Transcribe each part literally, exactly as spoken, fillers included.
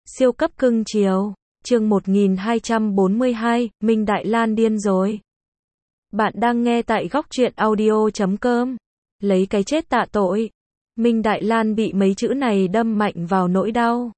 Siêu cấp cưng chiều. Chương một nghìn hai trăm bốn mươi hai, Minh Đại Lan điên rồi. Bạn đang nghe tại góc truyện audio chấm com. Lấy cái chết tạ tội. Minh Đại Lan bị mấy chữ này đâm mạnh vào nỗi đau.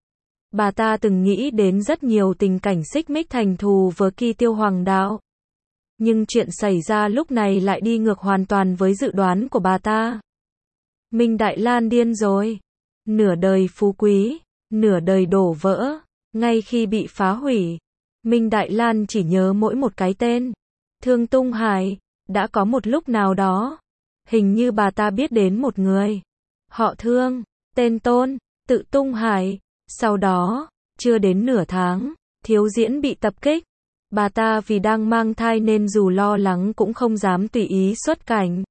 Bà ta từng nghĩ đến rất nhiều tình cảnh xích mích thành thù với Ki Tiêu Hoàng đạo. Nhưng chuyện xảy ra lúc này lại đi ngược hoàn toàn với dự đoán của bà ta. Minh Đại Lan điên rồi. Nửa đời phú quý, nửa đời đổ vỡ. Ngay khi bị phá hủy, Minh Đại Lan chỉ nhớ mỗi một cái tên. Thương Tung Hải. Đã có một lúc nào đó, hình như bà ta biết đến một người. Họ Thương, tên Tôn, tự Tung Hải. Sau đó, chưa đến nửa tháng, Thiếu Diễn bị tập kích. Bà ta vì đang mang thai nên dù lo lắng cũng không dám tùy ý xuất cảnh.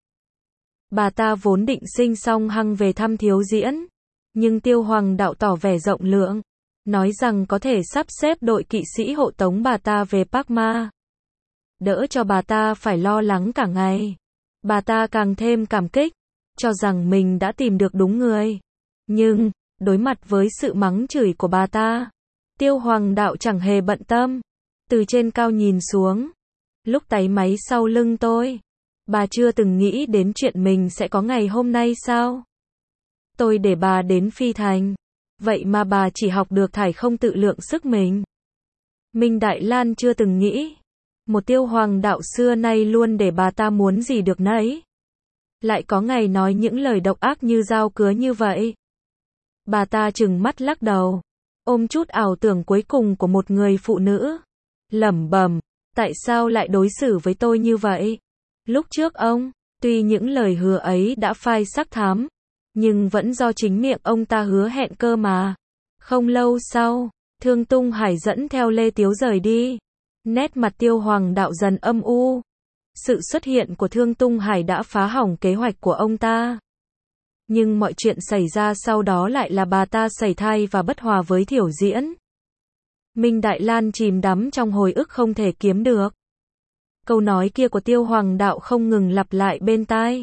Bà ta vốn định sinh xong hăng về thăm Thiếu Diễn. Nhưng Tiêu Hoàng đạo tỏ vẻ rộng lượng. Nói rằng có thể sắp xếp đội kỵ sĩ hộ tống bà ta về Park Ma. Đỡ cho bà ta phải lo lắng cả ngày. Bà ta càng thêm cảm kích, cho rằng mình đã tìm được đúng người. Nhưng, đối mặt với sự mắng chửi của bà ta, Tiêu Hoàng đạo chẳng hề bận tâm. Từ trên cao nhìn xuống, lúc táy máy sau lưng tôi, bà chưa từng nghĩ đến chuyện mình sẽ có ngày hôm nay sao? Tôi để bà đến Phi Thành. Vậy mà bà chỉ học được thải không tự lượng sức mình. Minh Đại Lan chưa từng nghĩ. Một Tiêu Hoàng đạo xưa nay luôn để bà ta muốn gì được nấy. Lại có ngày nói những lời độc ác như dao cứa như vậy. Bà ta trừng mắt lắc đầu. Ôm chút ảo tưởng cuối cùng của một người phụ nữ. Lẩm bẩm, tại sao lại đối xử với tôi như vậy? Lúc trước ông, tuy những lời hứa ấy đã phai sắc thắm, nhưng vẫn do chính miệng ông ta hứa hẹn cơ mà. Không lâu sau, Thương Tung Hải dẫn theo Lê Tiếu rời đi. Nét mặt Tiêu Hoàng đạo dần âm u. Sự xuất hiện của Thương Tung Hải đã phá hỏng kế hoạch của ông ta. Nhưng mọi chuyện xảy ra sau đó lại là bà ta sảy thai và bất hòa với Thiểu Diễn. Minh Đại Lan chìm đắm trong hồi ức không thể kiếm được. Câu nói kia của Tiêu Hoàng đạo không ngừng lặp lại bên tai.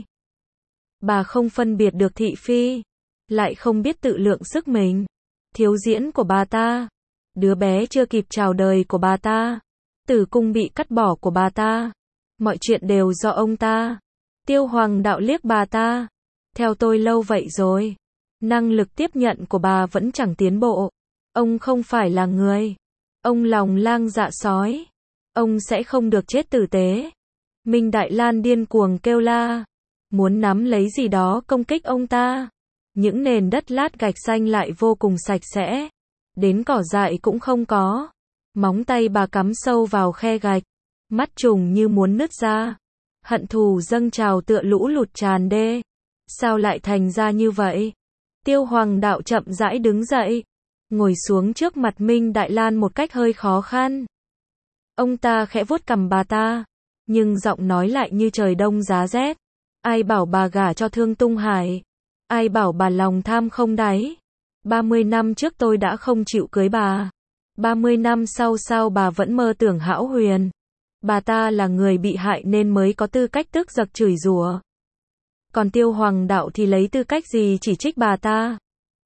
Bà không phân biệt được thị phi, lại không biết tự lượng sức mình. Thiếu Diễn của bà ta, đứa bé chưa kịp chào đời của bà ta, tử cung bị cắt bỏ của bà ta, mọi chuyện đều do ông ta. Tiêu Hoàng đạo liếc bà ta. Theo tôi lâu vậy rồi, năng lực tiếp nhận của bà vẫn chẳng tiến bộ. Ông không phải là người. Ông lòng lang dạ sói. Ông sẽ không được chết tử tế. Minh Đại Lan điên cuồng kêu la, muốn nắm lấy gì đó công kích ông ta. Những nền đất lát gạch xanh lại vô cùng sạch sẽ. Đến cỏ dại cũng không có. Móng tay bà cắm sâu vào khe gạch. Mắt trùng như muốn nứt ra. Hận thù dâng trào tựa lũ lụt tràn đê. Sao lại thành ra như vậy? Tiêu Hoàng đạo chậm rãi đứng dậy. Ngồi xuống trước mặt Minh Đại Lan một cách hơi khó khăn. Ông ta khẽ vuốt cằm bà ta. Nhưng giọng nói lại như trời đông giá rét. Ai bảo bà gả cho Thương Tung Hải? Ai bảo bà lòng tham không đáy? ba mươi năm trước tôi đã không chịu cưới bà. ba mươi năm sau sao bà vẫn mơ tưởng hão huyền? Bà ta là người bị hại nên mới có tư cách tức giặc chửi rủa. Còn Tiêu Hoàng đạo thì lấy tư cách gì chỉ trích bà ta?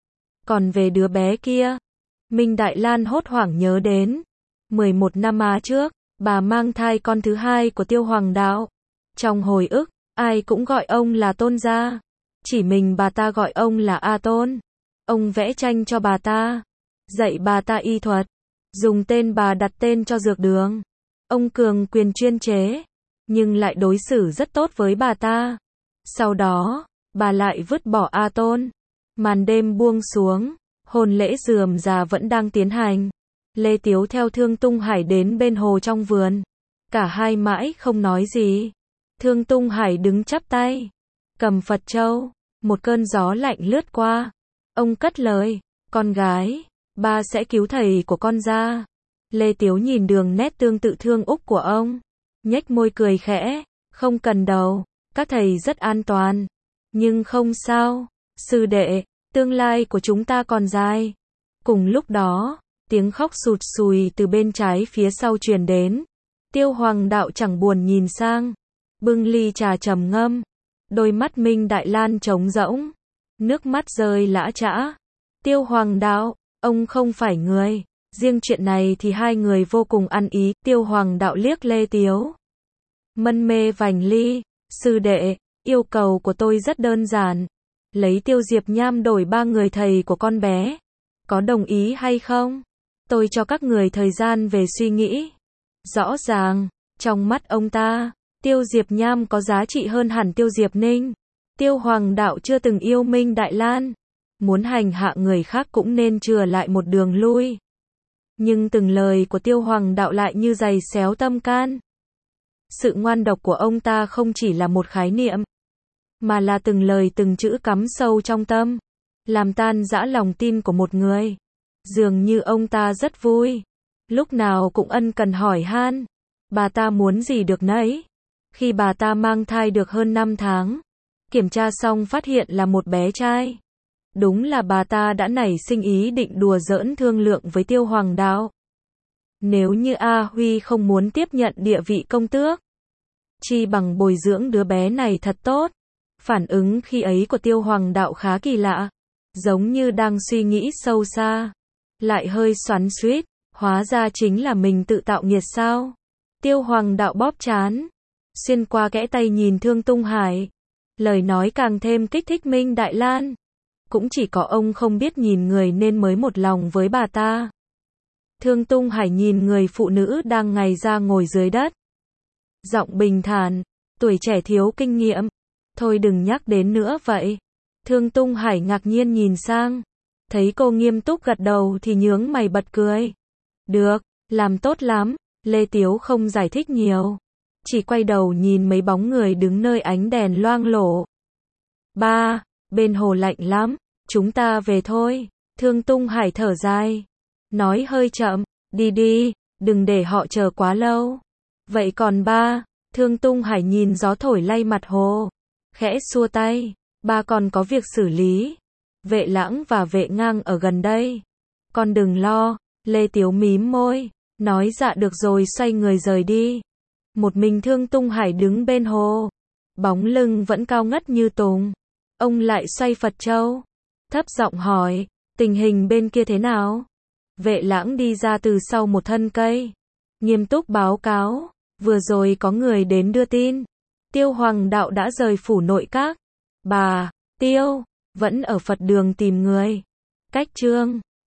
Còn về đứa bé kia, Minh Đại Lan hốt hoảng nhớ đến. mười một năm á trước, bà mang thai con thứ hai của Tiêu Hoàng đạo. Trong hồi ức, ai cũng gọi ông là Tôn gia. Chỉ mình bà ta gọi ông là A Tôn. Ông vẽ tranh cho bà ta, dạy bà ta y thuật, dùng tên bà đặt tên cho dược đường. Ông cường quyền chuyên chế, nhưng lại đối xử rất tốt với bà ta. Sau đó, bà lại vứt bỏ A Tôn. Màn đêm buông xuống, hôn lễ rườm rà vẫn đang tiến hành. Lê Tiếu theo Thương Tung Hải đến bên hồ trong vườn. Cả hai mãi không nói gì. Thương Tung Hải đứng chắp tay, cầm Phật châu. Một cơn gió lạnh lướt qua. Ông cất lời, con gái, ba sẽ cứu thầy của con ra. Lê Tiếu nhìn đường nét tương tự thương úc của ông, nhếch môi cười khẽ, không cần đâu, các thầy rất an toàn. Nhưng không sao, sư đệ, tương lai của chúng ta còn dài. Cùng lúc đó, tiếng khóc sụt sùi từ bên trái phía sau truyền đến. Tiêu Hoàng đạo chẳng buồn nhìn sang, bưng ly trà trầm ngâm. Đôi mắt Minh Đại Lan trống rỗng, nước mắt rơi lã chã. Tiêu Hoàng đạo, ông không phải người. Riêng chuyện này thì hai người vô cùng ăn ý, Tiêu Hoàng đạo liếc Lê Tiếu. Mân mê vành ly, sư đệ, yêu cầu của tôi rất đơn giản. Lấy Tiêu Diệp Nham đổi ba người thầy của con bé. Có đồng ý hay không? Tôi cho các người thời gian về suy nghĩ. Rõ ràng, trong mắt ông ta, Tiêu Diệp Nham có giá trị hơn hẳn Tiêu Diệp Ninh. Tiêu Hoàng đạo chưa từng yêu Minh Đại Lan. Muốn hành hạ người khác cũng nên chừa lại một đường lui. Nhưng từng lời của Tiêu Hoàng đạo lại như giày xéo tâm can. Sự ngoan độc của ông ta không chỉ là một khái niệm, mà là từng lời từng chữ cắm sâu trong tâm, làm tan rã lòng tin của một người. Dường như ông ta rất vui, lúc nào cũng ân cần hỏi han, bà ta muốn gì được nấy. Khi bà ta mang thai được hơn năm tháng, kiểm tra xong phát hiện là một bé trai. Đúng là bà ta đã nảy sinh ý định đùa giỡn thương lượng với Tiêu Hoàng đạo. Nếu như A Huy không muốn tiếp nhận địa vị công tước, chi bằng bồi dưỡng đứa bé này thật tốt. Phản ứng khi ấy của Tiêu Hoàng đạo khá kỳ lạ, giống như đang suy nghĩ sâu xa, lại hơi xoắn xuýt, hóa ra chính là mình tự tạo nghiệt sao. Tiêu Hoàng đạo bóp trán, xuyên qua kẽ tay nhìn Thương Tung Hải, lời nói càng thêm kích thích Minh Đại Lan. Cũng chỉ có ông không biết nhìn người nên mới một lòng với bà ta. Thương Tung Hải nhìn người phụ nữ đang ngày ra ngồi dưới đất. Giọng bình thản, tuổi trẻ thiếu kinh nghiệm. Thôi đừng nhắc đến nữa vậy. Thương Tung Hải ngạc nhiên nhìn sang. Thấy cô nghiêm túc gật đầu thì nhướng mày bật cười. Được, làm tốt lắm. Lê Tiếu không giải thích nhiều, chỉ quay đầu nhìn mấy bóng người đứng nơi ánh đèn loang lổ. Ba, bên hồ lạnh lắm, chúng ta về thôi. Thương Tung Hải thở dài, nói hơi chậm, đi đi, đừng để họ chờ quá lâu. Vậy còn ba? Thương Tung Hải nhìn gió thổi lay mặt hồ, khẽ xua tay, ba còn có việc xử lý. Vệ Lãng và Vệ Ngang ở gần đây. Con đừng lo. Lê Tiếu mím môi, nói dạ được rồi xoay người rời đi. Một mình Thương Tung Hải đứng bên hồ, bóng lưng vẫn cao ngất như tùng. Ông lại xoay Phật châu, thấp giọng hỏi, tình hình bên kia thế nào? Vệ Lãng đi ra từ sau một thân cây, nghiêm túc báo cáo, vừa rồi có người đến đưa tin. Tiêu Hoàng đạo đã rời phủ nội các. Bà, Tiêu, vẫn ở Phật đường tìm người. Cách chương